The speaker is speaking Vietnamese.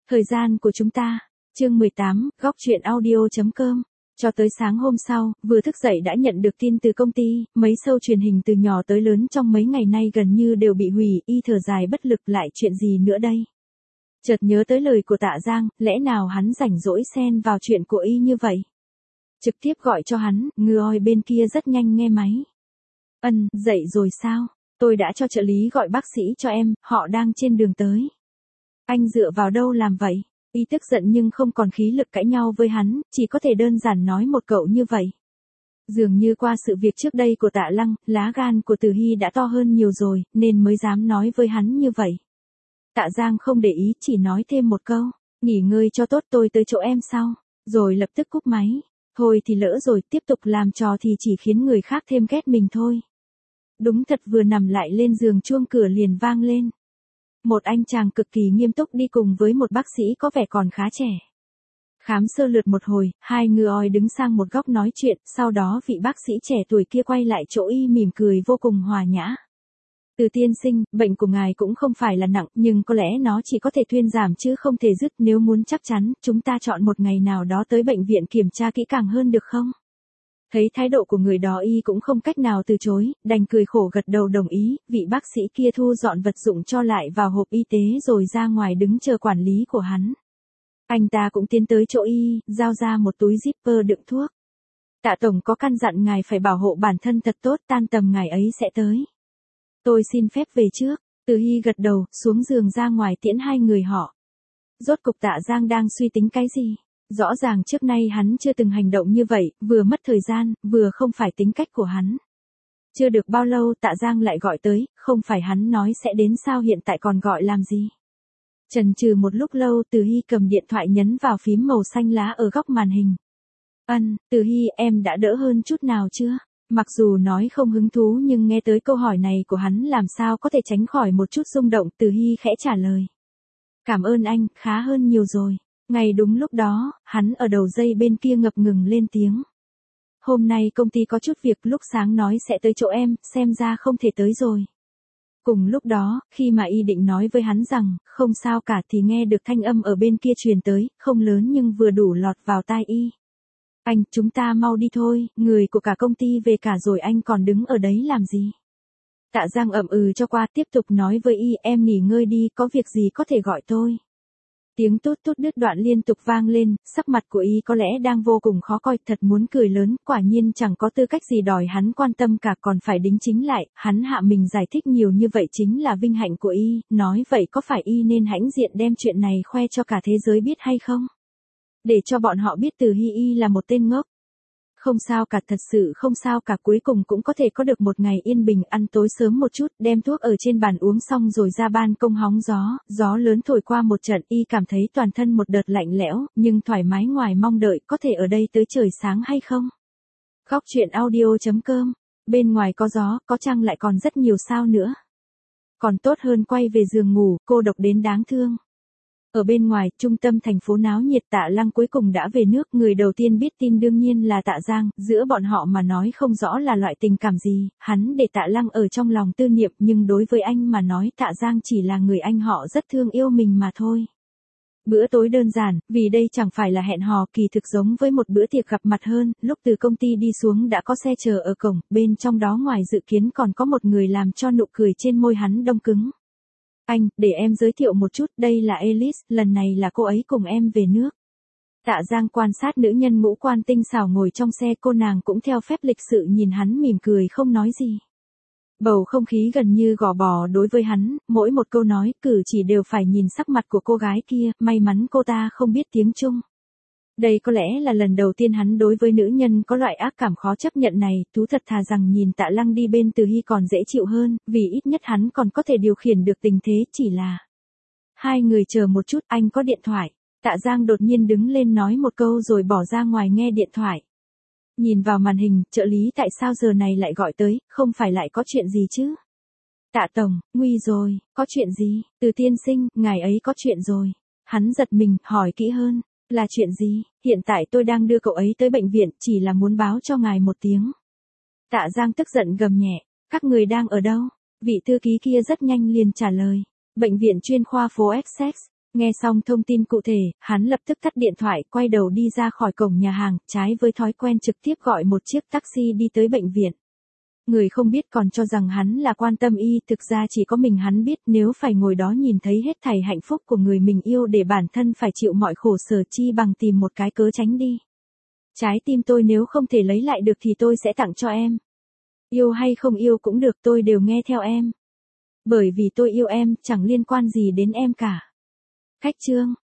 Thời gian của chúng ta. Chương 18, góc truyện audio.com. Cho tới sáng hôm sau, vừa thức dậy đã nhận được tin từ công ty, mấy show truyền hình từ nhỏ tới lớn trong mấy ngày nay gần như đều bị hủy, y thở dài bất lực lại chuyện gì nữa đây. Chợt nhớ tới lời của Tạ Giang, lẽ nào hắn rảnh rỗi xen vào chuyện của y như vậy. Trực tiếp gọi cho hắn, người bên kia rất nhanh nghe máy. Dậy rồi sao? Tôi đã cho trợ lý gọi bác sĩ cho em, họ đang trên đường tới. Anh dựa vào đâu làm vậy? Y tức giận nhưng không còn khí lực cãi nhau với hắn, chỉ có thể đơn giản nói một cậu như vậy. Dường như qua sự việc trước đây của Tạ Lăng, lá gan của Từ Hy đã to hơn nhiều rồi, nên mới dám nói với hắn như vậy. Tạ Giang không để ý, chỉ nói thêm một câu, nghỉ ngơi cho tốt, tôi tới chỗ em sau, rồi lập tức cúp máy. Thôi thì lỡ rồi, tiếp tục làm trò thì chỉ khiến người khác thêm ghét mình thôi. Đúng thật, vừa nằm lại lên giường chuông cửa liền vang lên. Một anh chàng cực kỳ nghiêm túc đi cùng với một bác sĩ có vẻ còn khá trẻ. Khám sơ lược một hồi, hai người đứng sang một góc nói chuyện, sau đó vị bác sĩ trẻ tuổi kia quay lại chỗ y mỉm cười vô cùng hòa nhã. Từ tiên sinh, bệnh của ngài cũng không phải là nặng, nhưng có lẽ nó chỉ có thể thuyên giảm chứ không thể dứt. Nếu muốn chắc chắn, chúng ta chọn một ngày nào đó tới bệnh viện kiểm tra kỹ càng hơn được không? Thấy thái độ của người đó y cũng không cách nào từ chối, đành cười khổ gật đầu đồng ý. Vị bác sĩ kia thu dọn vật dụng cho lại vào hộp y tế rồi ra ngoài đứng chờ quản lý của hắn. Anh ta cũng tiến tới chỗ y, giao ra một túi zipper đựng thuốc. Tạ tổng có căn dặn ngài phải bảo hộ bản thân thật tốt, tan tầm ngài ấy sẽ tới. Tôi xin phép về trước. Từ Hy gật đầu, xuống giường ra ngoài tiễn hai người họ. Rốt cục Tạ Giang đang suy tính cái gì? Rõ ràng trước nay hắn chưa từng hành động như vậy, vừa mất thời gian, vừa không phải tính cách của hắn. Chưa được bao lâu Tạ Giang lại gọi tới, không phải hắn nói sẽ đến sao hiện tại còn gọi làm gì? Chần chừ một lúc lâu Từ Hy cầm điện thoại nhấn vào phím màu xanh lá ở góc màn hình. Từ Hy, em đã đỡ hơn chút nào chưa? Mặc dù nói không hứng thú nhưng nghe tới câu hỏi này của hắn làm sao có thể tránh khỏi một chút rung động. Từ Hy khẽ trả lời. Cảm ơn anh, khá hơn nhiều rồi. Ngay đúng lúc đó, hắn ở đầu dây bên kia ngập ngừng lên tiếng. Hôm nay công ty có chút việc, lúc sáng nói sẽ tới chỗ em, xem ra không thể tới rồi. Cùng lúc đó, khi mà y định nói với hắn rằng, không sao cả thì nghe được thanh âm ở bên kia truyền tới, không lớn nhưng vừa đủ lọt vào tai y. Anh, chúng ta mau đi thôi, người của cả công ty về cả rồi, anh còn đứng ở đấy làm gì? Tạ Giang ậm ừ cho qua, tiếp tục nói với y, em nghỉ ngơi đi, có việc gì có thể gọi tôi. Tiếng tút tút đứt đoạn liên tục vang lên, sắc mặt của y có lẽ đang vô cùng khó coi, thật muốn cười lớn, quả nhiên chẳng có tư cách gì đòi hắn quan tâm cả, còn phải đính chính lại, hắn hạ mình giải thích nhiều như vậy chính là vinh hạnh của y, nói vậy có phải y nên hãnh diện đem chuyện này khoe cho cả thế giới biết hay không? Để cho bọn họ biết Từ Hy y là một tên ngốc. Không sao cả, thật sự không sao cả, cuối cùng cũng có thể có được một ngày yên bình, ăn tối sớm một chút, đem thuốc ở trên bàn uống xong rồi ra ban công hóng gió, gió lớn thổi qua một trận y cảm thấy toàn thân một đợt lạnh lẽo, nhưng thoải mái ngoài mong đợi, có thể ở đây tới trời sáng hay không? Góc truyện audio.com, bên ngoài có gió, có trăng lại còn rất nhiều sao nữa. Còn tốt hơn quay về giường ngủ, cô độc đến đáng thương. Ở bên ngoài, trung tâm thành phố náo nhiệt, Tạ Lăng cuối cùng đã về nước, người đầu tiên biết tin đương nhiên là Tạ Giang, giữa bọn họ mà nói không rõ là loại tình cảm gì, hắn để Tạ Lăng ở trong lòng tư niệm, nhưng đối với anh mà nói Tạ Giang chỉ là người anh họ rất thương yêu mình mà thôi. Bữa tối đơn giản, vì đây chẳng phải là hẹn hò, kỳ thực giống với một bữa tiệc gặp mặt hơn, lúc từ công ty đi xuống đã có xe chờ ở cổng, bên trong đó ngoài dự kiến còn có một người làm cho nụ cười trên môi hắn đông cứng. Anh, để em giới thiệu một chút, đây là Alice, lần này là cô ấy cùng em về nước. Tạ Giang quan sát nữ nhân ngũ quan tinh xảo ngồi trong xe, cô nàng cũng theo phép lịch sự nhìn hắn mỉm cười không nói gì. Bầu không khí gần như gò bò đối với hắn, mỗi một câu nói, cử chỉ đều phải nhìn sắc mặt của cô gái kia, may mắn cô ta không biết tiếng Trung. Đây có lẽ là lần đầu tiên hắn đối với nữ nhân có loại ác cảm khó chấp nhận này, thú thật thà rằng nhìn Tạ Lăng đi bên Từ Hy còn dễ chịu hơn, vì ít nhất hắn còn có thể điều khiển được tình thế, chỉ là... Hai người chờ một chút, anh có điện thoại. Tạ Giang đột nhiên đứng lên nói một câu rồi bỏ ra ngoài nghe điện thoại. Nhìn vào màn hình, trợ lý tại sao giờ này lại gọi tới, không phải lại có chuyện gì chứ? Tạ tổng, nguy rồi, có chuyện gì? Từ tiên sinh, ngài ấy có chuyện rồi. Hắn giật mình, hỏi kỹ hơn. Là chuyện gì? Hiện tại tôi đang đưa cậu ấy tới bệnh viện, chỉ là muốn báo cho ngài một tiếng. Tạ Giang tức giận gầm nhẹ. Các người đang ở đâu? Vị thư ký kia rất nhanh liền trả lời. Bệnh viện chuyên khoa phố Essex. Nghe xong thông tin cụ thể, hắn lập tức tắt điện thoại, quay đầu đi ra khỏi cổng nhà hàng, trái với thói quen trực tiếp gọi một chiếc taxi đi tới bệnh viện. Người không biết còn cho rằng hắn là quan tâm y, thực ra chỉ có mình hắn biết nếu phải ngồi đó nhìn thấy hết thảy hạnh phúc của người mình yêu để bản thân phải chịu mọi khổ sở chi bằng tìm một cái cớ tránh đi. Trái tim tôi nếu không thể lấy lại được thì tôi sẽ tặng cho em. Yêu hay không yêu cũng được, tôi đều nghe theo em. Bởi vì tôi yêu em, chẳng liên quan gì đến em cả. Khách chương.